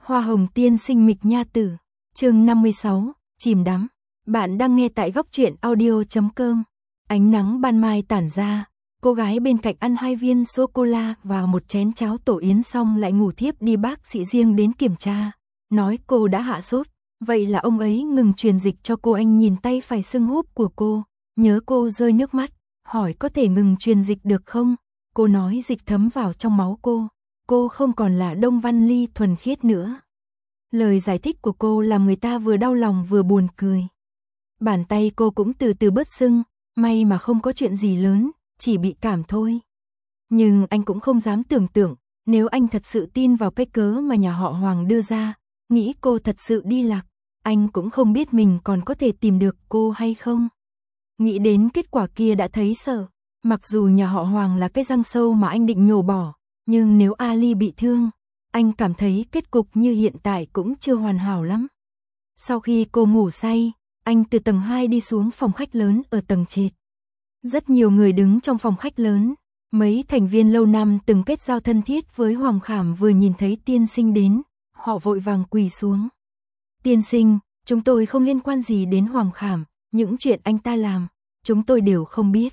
Hoa hồng tiên sinh Mịch Nha Tử, chương 56, chìm đắm. Bạn đang nghe tại góc truyện audio.com. Ánh nắng ban mai tản ra, cô gái bên cạnh ăn 2 viên sô-cô-la và một chén cháo tổ yến xong lại ngủ thiếp đi. Bác sĩ riêng đến kiểm tra, nói cô đã hạ sốt, vậy là ông ấy ngừng truyền dịch cho cô. Anh nhìn tay phải sưng húp của cô, nhớ cô rơi nước mắt, hỏi có thể ngừng truyền dịch được không? Cô nói dịch thấm vào trong máu cô không còn là Đông Văn Ly thuần khiết nữa. Lời giải thích của cô làm người ta vừa đau lòng vừa buồn cười. Bàn tay cô cũng từ từ bớt sưng, may mà không có chuyện gì lớn, chỉ bị cảm thôi. Nhưng anh cũng không dám tưởng tượng, nếu anh thật sự tin vào cái cớ mà nhà họ Hoàng đưa ra, nghĩ cô thật sự đi lạc, anh cũng không biết mình còn có thể tìm được cô hay không. Nghĩ đến kết quả kia đã thấy sợ, mặc dù nhà họ Hoàng là cái răng sâu mà anh định nhổ bỏ, nhưng nếu Ali bị thương, anh cảm thấy kết cục như hiện tại cũng chưa hoàn hảo lắm. Sau khi cô ngủ say, anh từ tầng 2 đi xuống phòng khách lớn ở tầng trệt. Rất nhiều người đứng trong phòng khách lớn, mấy thành viên lâu năm từng kết giao thân thiết với Hoàng Khảm vừa nhìn thấy tiên sinh đến, họ vội vàng quỳ xuống. Tiên sinh, chúng tôi không liên quan gì đến Hoàng Khảm, những chuyện anh ta làm, chúng tôi đều không biết.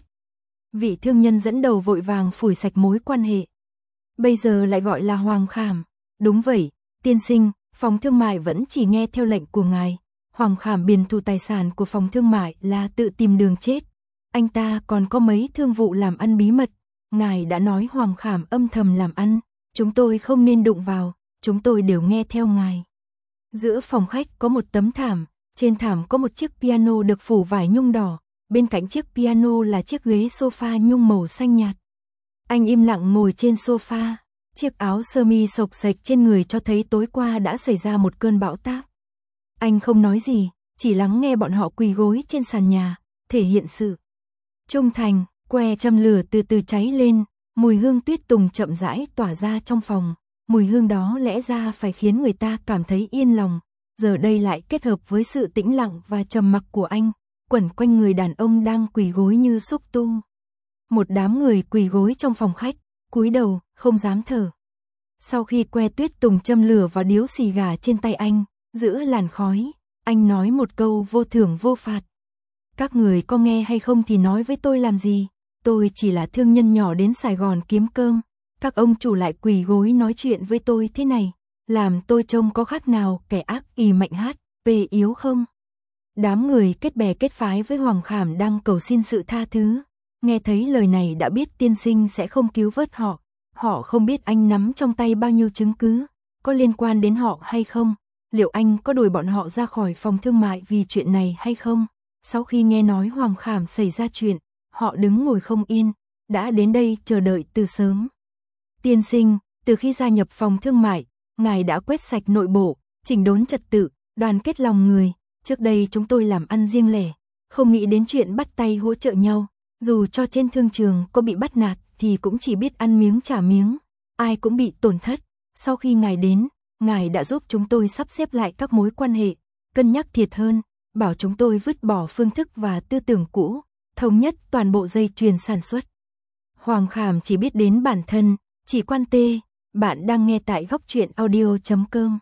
Vị thương nhân dẫn đầu vội vàng phủi sạch mối quan hệ. Bây giờ lại gọi là Hoàng Khảm. Đúng vậy, tiên sinh, phòng thương mại vẫn chỉ nghe theo lệnh của ngài. Hoàng Khảm biển thủ tài sản của phòng thương mại là tự tìm đường chết. Anh ta còn có mấy thương vụ làm ăn bí mật. Ngài đã nói Hoàng Khảm âm thầm làm ăn, chúng tôi không nên đụng vào, chúng tôi đều nghe theo ngài. Giữa phòng khách có một tấm thảm, trên thảm có một chiếc piano được phủ vải nhung đỏ, bên cạnh chiếc piano là chiếc ghế sofa nhung màu xanh nhạt. Anh im lặng ngồi trên sofa, chiếc áo sơ mi xộc xệch trên người cho thấy tối qua đã xảy ra một cơn bão táp. Anh không nói gì, chỉ lắng nghe bọn họ quỳ gối trên sàn nhà, thể hiện sự trung thành. Que châm lửa từ từ cháy lên, mùi hương tuyết tùng chậm rãi tỏa ra trong phòng. Mùi hương đó lẽ ra phải khiến người ta cảm thấy yên lòng, giờ đây lại kết hợp với sự tĩnh lặng và trầm mặc của anh, quẩn quanh người đàn ông đang quỳ gối như xúc tu. Một đám người quỳ gối trong phòng khách, cúi đầu, không dám thở. Sau khi que tuyết tùng châm lửa vào điếu xì gà trên tay anh, giữa làn khói, anh nói một câu vô thưởng vô phạt. Các người có nghe hay không thì nói với tôi làm gì, tôi chỉ là thương nhân nhỏ đến Sài Gòn kiếm cơm, các ông chủ lại quỳ gối nói chuyện với tôi thế này, làm tôi trông có khác nào kẻ ác ỷ mạnh hát, về yếu không? Đám người kết bè kết phái với Hoàng Khảm đang cầu xin sự tha thứ, nghe thấy lời này đã biết tiên sinh sẽ không cứu vớt họ, họ không biết anh nắm trong tay bao nhiêu chứng cứ, có liên quan đến họ hay không, liệu anh có đuổi bọn họ ra khỏi phòng thương mại vì chuyện này hay không? Sau khi nghe nói Hoàng Khảm xảy ra chuyện, họ đứng ngồi không yên, đã đến đây chờ đợi từ sớm. Tiên sinh, từ khi gia nhập phòng thương mại, ngài đã quét sạch nội bộ, chỉnh đốn trật tự, đoàn kết lòng người. Trước đây chúng tôi làm ăn riêng lẻ, không nghĩ đến chuyện bắt tay hỗ trợ nhau, dù cho trên thương trường có bị bắt nạt thì cũng chỉ biết ăn miếng trả miếng, ai cũng bị tổn thất. Sau khi ngài đến, ngài đã giúp chúng tôi sắp xếp lại các mối quan hệ, cân nhắc thiệt hơn, bảo chúng tôi vứt bỏ phương thức và tư tưởng cũ, thống nhất toàn bộ dây chuyền sản xuất. Hoàng Khảm chỉ biết đến bản thân, chỉ quan tê. Bạn đang nghe tại góc truyện audio.com.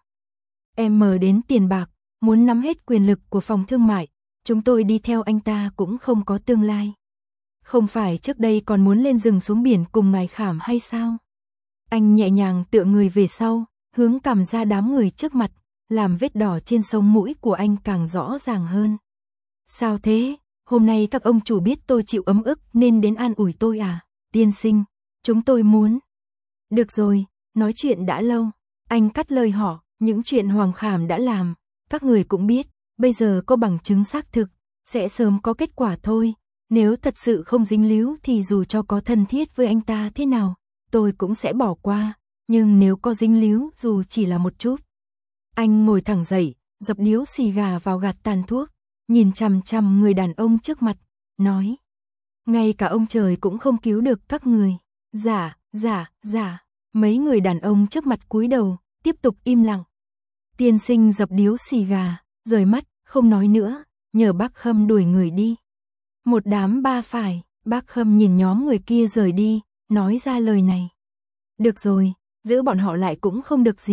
Em mờ đến tiền bạc, muốn nắm hết quyền lực của phòng thương mại, chúng tôi đi theo anh ta cũng không có tương lai. Không phải trước đây còn muốn lên rừng xuống biển cùng ngài Khảm hay sao? Anh nhẹ nhàng tựa người về sau, hướng cằm ra đám người trước mặt, làm vết đỏ trên sống mũi của anh càng rõ ràng hơn. Sao thế? Hôm nay các ông chủ biết tôi chịu ấm ức nên đến an ủi tôi à? Tiên sinh, chúng tôi muốn. Được rồi, nói chuyện đã lâu. Anh cắt lời họ, những chuyện Hoàng Khảm đã làm, các người cũng biết, bây giờ có bằng chứng xác thực, sẽ sớm có kết quả thôi. Nếu thật sự không dính líu thì dù cho có thân thiết với anh ta thế nào, tôi cũng sẽ bỏ qua. Nhưng nếu có dính líu dù chỉ là một chút. Anh ngồi thẳng dậy, dập điếu xì gà vào gạt tàn thuốc, nhìn chằm chằm người đàn ông trước mặt, nói. Ngay cả ông trời cũng không cứu được các người. Dạ. Mấy người đàn ông trước mặt cúi đầu, tiếp tục im lặng. Tiên sinh dập điếu xì gà, rời mắt, không nói nữa, nhờ bác Khâm đuổi người đi. Một đám ba phải, bác Khâm nhìn nhóm người kia rời đi, nói ra lời này. Được rồi, giữ bọn họ lại cũng không được gì,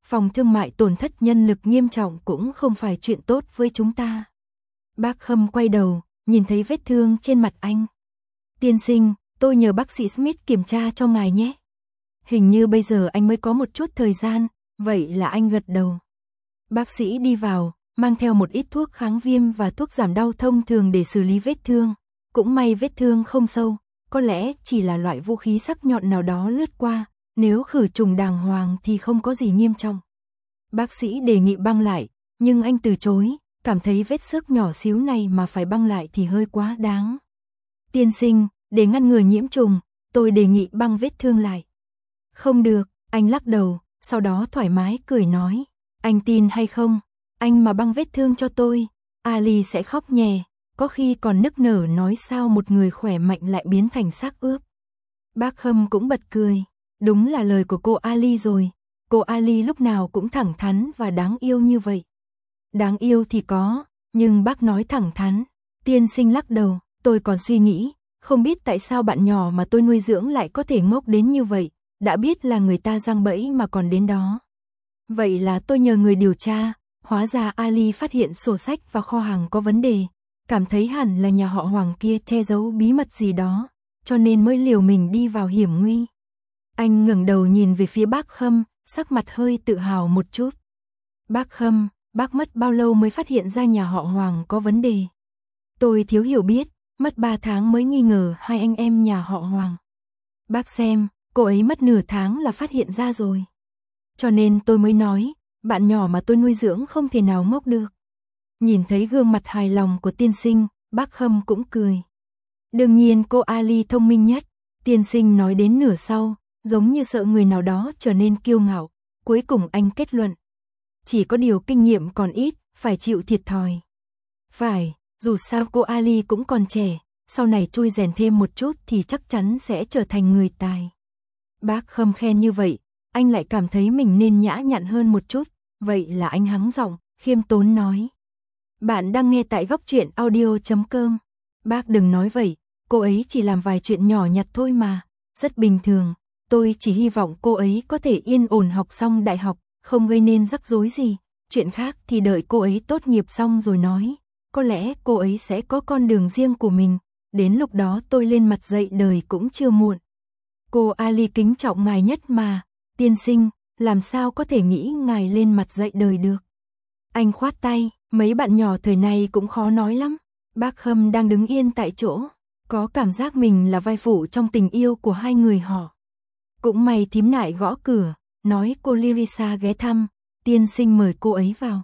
Phòng thương mại tổn thất nhân lực nghiêm trọng cũng không phải chuyện tốt với chúng ta. Bác Khâm quay đầu, nhìn thấy vết thương trên mặt anh. Tiên sinh, tôi nhờ bác sĩ Smith kiểm tra cho ngài nhé. Hình như bây giờ anh mới có một chút thời gian, vậy là anh gật đầu. Bác sĩ đi vào, mang theo một ít thuốc kháng viêm và thuốc giảm đau thông thường để xử lý vết thương. Cũng may vết thương không sâu, có lẽ chỉ là loại vũ khí sắc nhọn nào đó lướt qua, nếu khử trùng đàng hoàng thì không có gì nghiêm trọng. Bác sĩ đề nghị băng lại, nhưng anh từ chối, cảm thấy vết xước nhỏ xíu này mà phải băng lại thì hơi quá đáng. Tiên sinh, để ngăn ngừa nhiễm trùng, tôi đề nghị băng vết thương lại. Không được, anh lắc đầu, sau đó thoải mái cười nói. Anh tin hay không, anh mà băng vết thương cho tôi, Ali sẽ khóc nhè, có khi còn nức nở nói sao một người khỏe mạnh lại biến thành xác ướp. Bác Khâm cũng bật cười, đúng là lời của cô Ali rồi, cô Ali lúc nào cũng thẳng thắn và đáng yêu như vậy. Đáng yêu thì có, nhưng bác nói thẳng thắn. Tiên sinh lắc đầu, tôi còn suy nghĩ, không biết tại sao bạn nhỏ mà tôi nuôi dưỡng lại có thể ngốc đến như vậy, đã biết là người ta giăng bẫy mà còn đến đó. Vậy là tôi nhờ người điều tra, hóa ra Ali phát hiện sổ sách và kho hàng có vấn đề, cảm thấy hẳn là nhà họ Hoàng kia che giấu bí mật gì đó, cho nên mới liều mình đi vào hiểm nguy. Anh ngẩng đầu nhìn về phía bác Khâm, sắc mặt hơi tự hào một chút. Bác Khâm, bác mất bao lâu mới phát hiện ra nhà họ Hoàng có vấn đề? Tôi thiếu hiểu biết, mất 3 tháng mới nghi ngờ hai anh em nhà họ Hoàng. Bác xem, cô ấy mất nửa tháng là phát hiện ra rồi. Cho nên tôi mới nói, bạn nhỏ mà tôi nuôi dưỡng không thể nào ngốc được. Nhìn thấy gương mặt hài lòng của tiên sinh, bác Khâm cũng cười. Đương nhiên cô Ali thông minh nhất, tiên sinh nói đến nửa sau, giống như sợ người nào đó trở nên kiêu ngạo, cuối cùng anh kết luận. Chỉ có điều kinh nghiệm còn ít, phải chịu thiệt thòi. Phải, dù sao cô Ali cũng còn trẻ, sau này trui rèn thêm một chút thì chắc chắn sẽ trở thành người tài. Bác Khâm khen như vậy, anh lại cảm thấy mình nên nhã nhặn hơn một chút, vậy là anh hắng giọng, khiêm tốn nói. Bạn đang nghe tại góc truyện audio.com. Bác đừng nói vậy, cô ấy chỉ làm vài chuyện nhỏ nhặt thôi mà, rất bình thường, tôi chỉ hy vọng cô ấy có thể yên ổn học xong đại học, không gây nên rắc rối gì, chuyện khác thì đợi cô ấy tốt nghiệp xong rồi nói, có lẽ cô ấy sẽ có con đường riêng của mình, đến lúc đó tôi lên mặt dạy đời cũng chưa muộn. Cô Ali kính trọng ngài nhất mà, tiên sinh, làm sao có thể nghĩ ngài lên mặt dạy đời được. Anh khoát tay, mấy bạn nhỏ thời này cũng khó nói lắm. Bác Khâm đang đứng yên tại chỗ, có cảm giác mình là vai phụ trong tình yêu của hai người họ. Cũng may thím nại gõ cửa, nói cô Lirisa ghé thăm, tiên sinh mời cô ấy vào.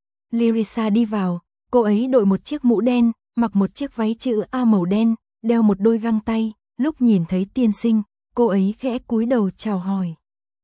Lirisa đi vào, cô ấy đội một chiếc mũ đen, mặc một chiếc váy chữ A màu đen, đeo một đôi găng tay, lúc nhìn thấy tiên sinh, cô ấy khẽ cúi đầu chào hỏi.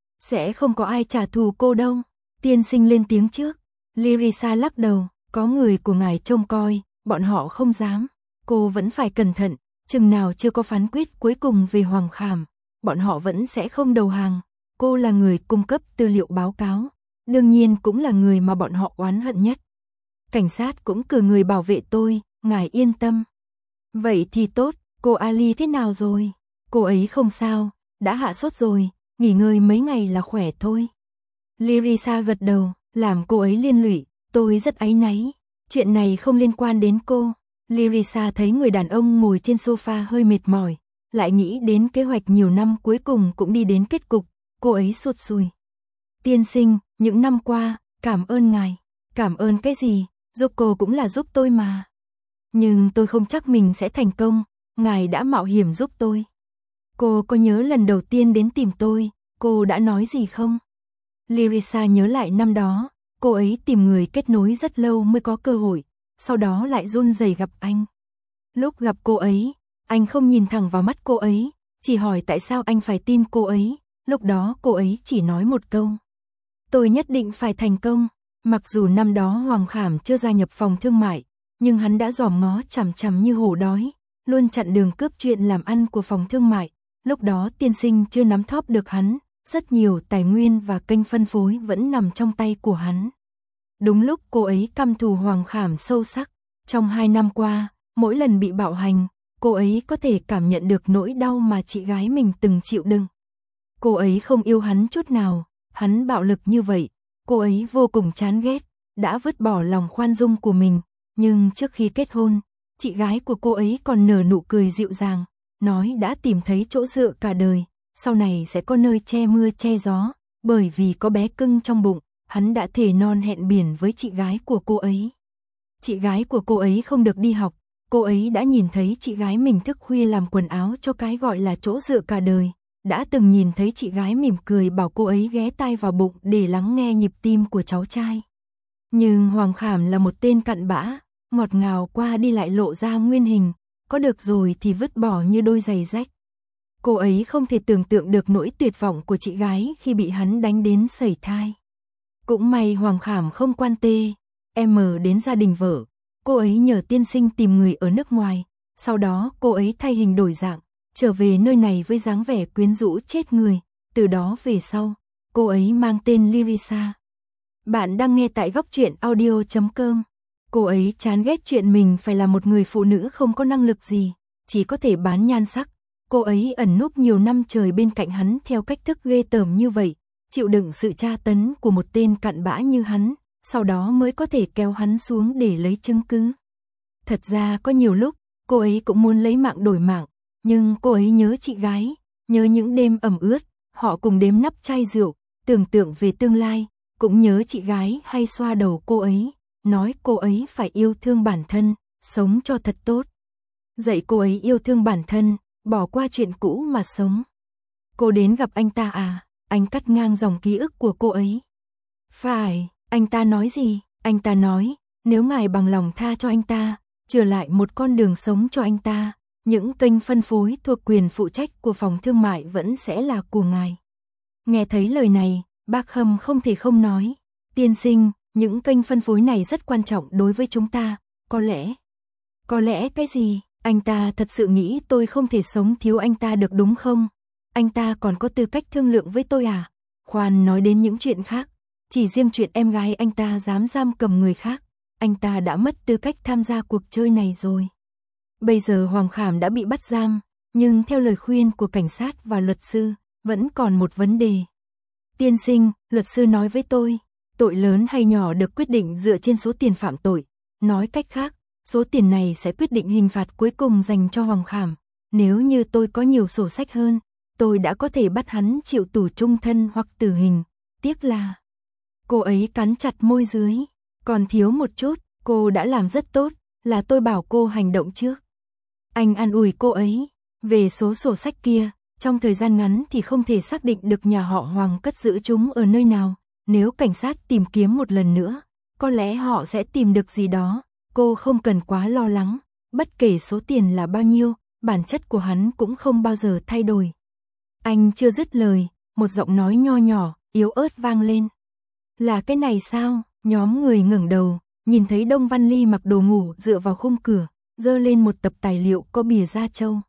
Sẽ không có ai trả thù cô đâu, tiên sinh lên tiếng trước. Lirisa lắc đầu, có người của ngài trông coi, bọn họ không dám. Cô vẫn phải cẩn thận, chừng nào chưa có phán quyết cuối cùng về Hoàng Khảm, bọn họ vẫn sẽ không đầu hàng. Cô là người cung cấp tư liệu báo cáo, đương nhiên cũng là người mà bọn họ oán hận nhất. Cảnh sát cũng cử người bảo vệ tôi, ngài yên tâm. Vậy thì tốt, cô Ali thế nào rồi? Cô ấy không sao, đã hạ sốt rồi, nghỉ ngơi mấy ngày là khỏe thôi. Lirisa gật đầu, làm cô ấy liên lụy, tôi rất áy náy. Chuyện này không liên quan đến cô. Lirisa thấy người đàn ông ngồi trên sofa hơi mệt mỏi, lại nghĩ đến kế hoạch nhiều năm cuối cùng cũng đi đến kết cục, cô ấy sụt sùi. Tiên sinh, những năm qua, cảm ơn ngài. Cảm ơn cái gì, giúp cô cũng là giúp tôi mà. Nhưng tôi không chắc mình sẽ thành công, ngài đã mạo hiểm giúp tôi. Cô có nhớ lần đầu tiên đến tìm tôi, cô đã nói gì không? Lirisa nhớ lại năm đó, cô ấy tìm người kết nối rất lâu mới có cơ hội, sau đó lại run rẩy gặp anh. Lúc gặp cô ấy, anh không nhìn thẳng vào mắt cô ấy, chỉ hỏi tại sao anh phải tin cô ấy, lúc đó cô ấy chỉ nói một câu. Tôi nhất định phải thành công, mặc dù năm đó Hoàng Khảm chưa gia nhập phòng thương mại, nhưng hắn đã dòm ngó chằm chằm như hổ đói, luôn chặn đường cướp chuyện làm ăn của phòng thương mại, lúc đó tiên sinh chưa nắm thóp được hắn. Rất nhiều tài nguyên và kênh phân phối vẫn nằm trong tay của hắn. Đúng lúc cô ấy căm thù Hoàng Khảm sâu sắc, trong 2 năm qua, mỗi lần bị bạo hành, cô ấy có thể cảm nhận được nỗi đau mà chị gái mình từng chịu đựng. Cô ấy không yêu hắn chút nào, hắn bạo lực như vậy, cô ấy vô cùng chán ghét, đã vứt bỏ lòng khoan dung của mình, nhưng trước khi kết hôn, chị gái của cô ấy còn nở nụ cười dịu dàng, nói đã tìm thấy chỗ dựa cả đời, sau này sẽ có nơi che mưa che gió, bởi vì có bé cưng trong bụng, hắn đã thề non hẹn biển với chị gái của cô ấy. Chị gái của cô ấy không được đi học, cô ấy đã nhìn thấy chị gái mình thức khuya làm quần áo cho cái gọi là chỗ dựa cả đời, đã từng nhìn thấy chị gái mỉm cười bảo cô ấy ghé tai vào bụng để lắng nghe nhịp tim của cháu trai. Nhưng Hoàng Khảm là một tên cặn bã, ngọt ngào qua đi lại lộ ra nguyên hình, có được rồi thì vứt bỏ như đôi giày rách. Cô ấy không thể tưởng tượng được nỗi tuyệt vọng của chị gái khi bị hắn đánh đến sẩy thai. Cũng may Hoàng Khảm không quan tê, đến gia đình vợ, cô ấy nhờ tiên sinh tìm người ở nước ngoài, sau đó cô ấy thay hình đổi dạng, trở về nơi này với dáng vẻ quyến rũ chết người, từ đó về sau, cô ấy mang tên Lyrissa. Bạn đang nghe tại góc truyện audio.com. Cô ấy chán ghét chuyện mình phải là một người phụ nữ không có năng lực gì, chỉ có thể bán nhan sắc. Cô ấy ẩn núp nhiều năm trời bên cạnh hắn theo cách thức ghê tởm như vậy, chịu đựng sự tra tấn của một tên cặn bã như hắn, sau đó mới có thể kéo hắn xuống để lấy chứng cứ. Thật ra có nhiều lúc, cô ấy cũng muốn lấy mạng đổi mạng, nhưng cô ấy nhớ chị gái, nhớ những đêm ẩm ướt, họ cùng đếm nắp chai rượu, tưởng tượng về tương lai, cũng nhớ chị gái hay xoa đầu cô ấy, nói cô ấy phải yêu thương bản thân, sống cho thật tốt. Dạy cô ấy yêu thương bản thân, bỏ qua chuyện cũ mà sống. Cô đến gặp anh ta à? Anh cắt ngang dòng ký ức của cô ấy. Phải, anh ta nói gì? Anh ta nói, nếu ngài bằng lòng tha cho anh ta, trở lại một con đường sống cho anh ta, những kênh phân phối thuộc quyền phụ trách của phòng thương mại vẫn sẽ là của ngài. Nghe thấy lời này, bác Hâm không thể không nói, tiên sinh, những kênh phân phối này rất quan trọng đối với chúng ta, có lẽ cái gì? Anh ta thật sự nghĩ tôi không thể sống thiếu anh ta được đúng không? Anh ta còn có tư cách thương lượng với tôi à? Khoan nói đến những chuyện khác, chỉ riêng chuyện em gái anh ta dám giam cầm người khác, anh ta đã mất tư cách tham gia cuộc chơi này rồi. Bây giờ Hoàng Khảm đã bị bắt giam, nhưng theo lời khuyên của cảnh sát và luật sư, vẫn còn một vấn đề. Tiên sinh, luật sư nói với tôi, tội lớn hay nhỏ được quyết định dựa trên số tiền phạm tội. Nói cách khác, số tiền này sẽ quyết định hình phạt cuối cùng dành cho Hoàng Khảm. Nếu như tôi có nhiều sổ sách hơn, tôi đã có thể bắt hắn chịu tù chung thân hoặc tử hình. Tiếc là... Cô ấy cắn chặt môi dưới. Còn thiếu một chút, cô đã làm rất tốt, là tôi bảo cô hành động trước. Anh an ủi cô ấy. Về số sổ sách kia, trong thời gian ngắn thì không thể xác định được nhà họ Hoàng cất giữ chúng ở nơi nào. Nếu cảnh sát tìm kiếm một lần nữa, có lẽ họ sẽ tìm được gì đó. Cô không cần quá lo lắng, bất kể số tiền là bao nhiêu, bản chất của hắn cũng không bao giờ thay đổi. Anh chưa dứt lời, một giọng nói nho nhỏ, yếu ớt vang lên. Là cái này sao? Nhóm người ngẩng đầu, nhìn thấy Đông Văn Ly mặc đồ ngủ dựa vào khung cửa, giơ lên một tập tài liệu có bìa da trâu.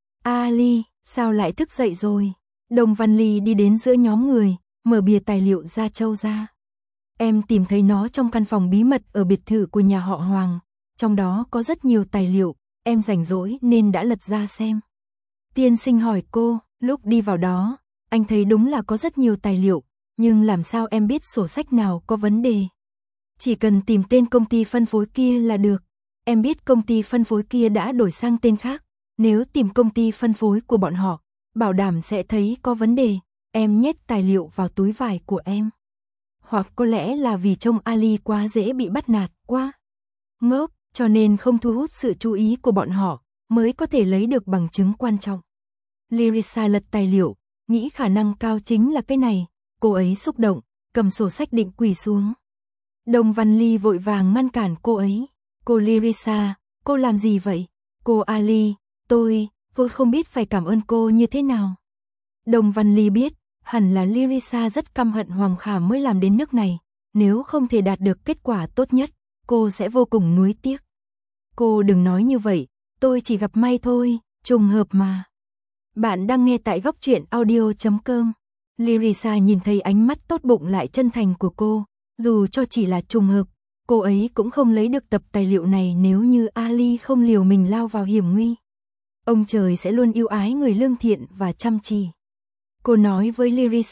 Ly, sao lại thức dậy rồi? Đông Văn Ly đi đến giữa nhóm người, mở bìa tài liệu da trâu ra. Em tìm thấy nó trong căn phòng bí mật ở biệt thự của nhà họ Hoàng, trong đó có rất nhiều tài liệu, em rảnh rỗi nên đã lật ra xem. Tiên sinh hỏi cô, lúc đi vào đó, anh thấy đúng là có rất nhiều tài liệu, nhưng làm sao em biết sổ sách nào có vấn đề? Chỉ cần tìm tên công ty phân phối kia là được. Em biết công ty phân phối kia đã đổi sang tên khác, nếu tìm công ty phân phối của bọn họ, bảo đảm sẽ thấy có vấn đề. Em nhét tài liệu vào túi vải của em. Hoặc có lẽ là vì trông Ali quá dễ bị bắt nạt, quá ngốc, cho nên không thu hút sự chú ý của bọn họ, mới có thể lấy được bằng chứng quan trọng. Lyrissa lật tài liệu, nghĩ khả năng cao chính là cái này, cô ấy xúc động, cầm sổ sách định quỳ xuống. Đông Văn Ly vội vàng ngăn cản cô ấy. Cô Lyrissa, cô làm gì vậy? Cô Ali, tôi không biết phải cảm ơn cô như thế nào. Đông Văn Ly biết, hẳn là Lyrissa rất căm hận Hoàng Khảm mới làm đến nước này, nếu không thể đạt được kết quả tốt nhất, cô sẽ vô cùng nuối tiếc. Cô đừng nói như vậy, tôi chỉ gặp may thôi, trùng hợp mà. Bạn đang nghe tại góc truyện audio.com. Lyrissa nhìn thấy ánh mắt tốt bụng lại chân thành của cô, dù cho chỉ là trùng hợp, cô ấy cũng không lấy được tập tài liệu này nếu như Ali không liều mình lao vào hiểm nguy. Ông trời sẽ luôn yêu ái người lương thiện và chăm chỉ. Cô nói với Lyrissa,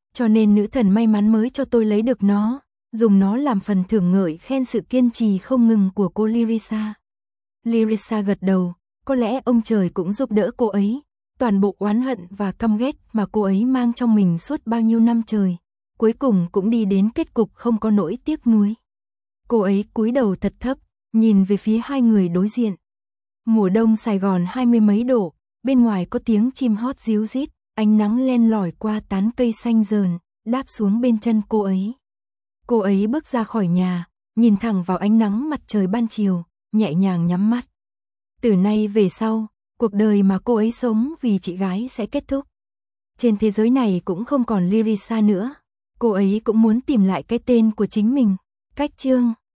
Cho nên nữ thần may mắn mới cho tôi lấy được nó, dùng nó làm phần thưởng ngợi khen sự kiên trì không ngừng của cô Lyrissa. Lyrissa gật đầu, có lẽ ông trời cũng giúp đỡ cô ấy, toàn bộ oán hận và căm ghét mà cô ấy mang trong mình suốt bao nhiêu năm trời, cuối cùng cũng đi đến kết cục không có nỗi tiếc nuối. Cô ấy cúi đầu thật thấp, nhìn về phía hai người đối diện. Mùa đông Sài Gòn 20 mấy độ, bên ngoài có tiếng chim hót ríu rít, ánh nắng len lỏi qua tán cây xanh rờn, đáp xuống bên chân cô ấy. Cô ấy bước ra khỏi nhà, nhìn thẳng vào ánh nắng mặt trời ban chiều, nhẹ nhàng nhắm mắt. Từ nay về sau, cuộc đời mà cô ấy sống vì chị gái sẽ kết thúc. Trên thế giới này cũng không còn Lyrissa nữa, cô ấy cũng muốn tìm lại cái tên của chính mình. Cách chương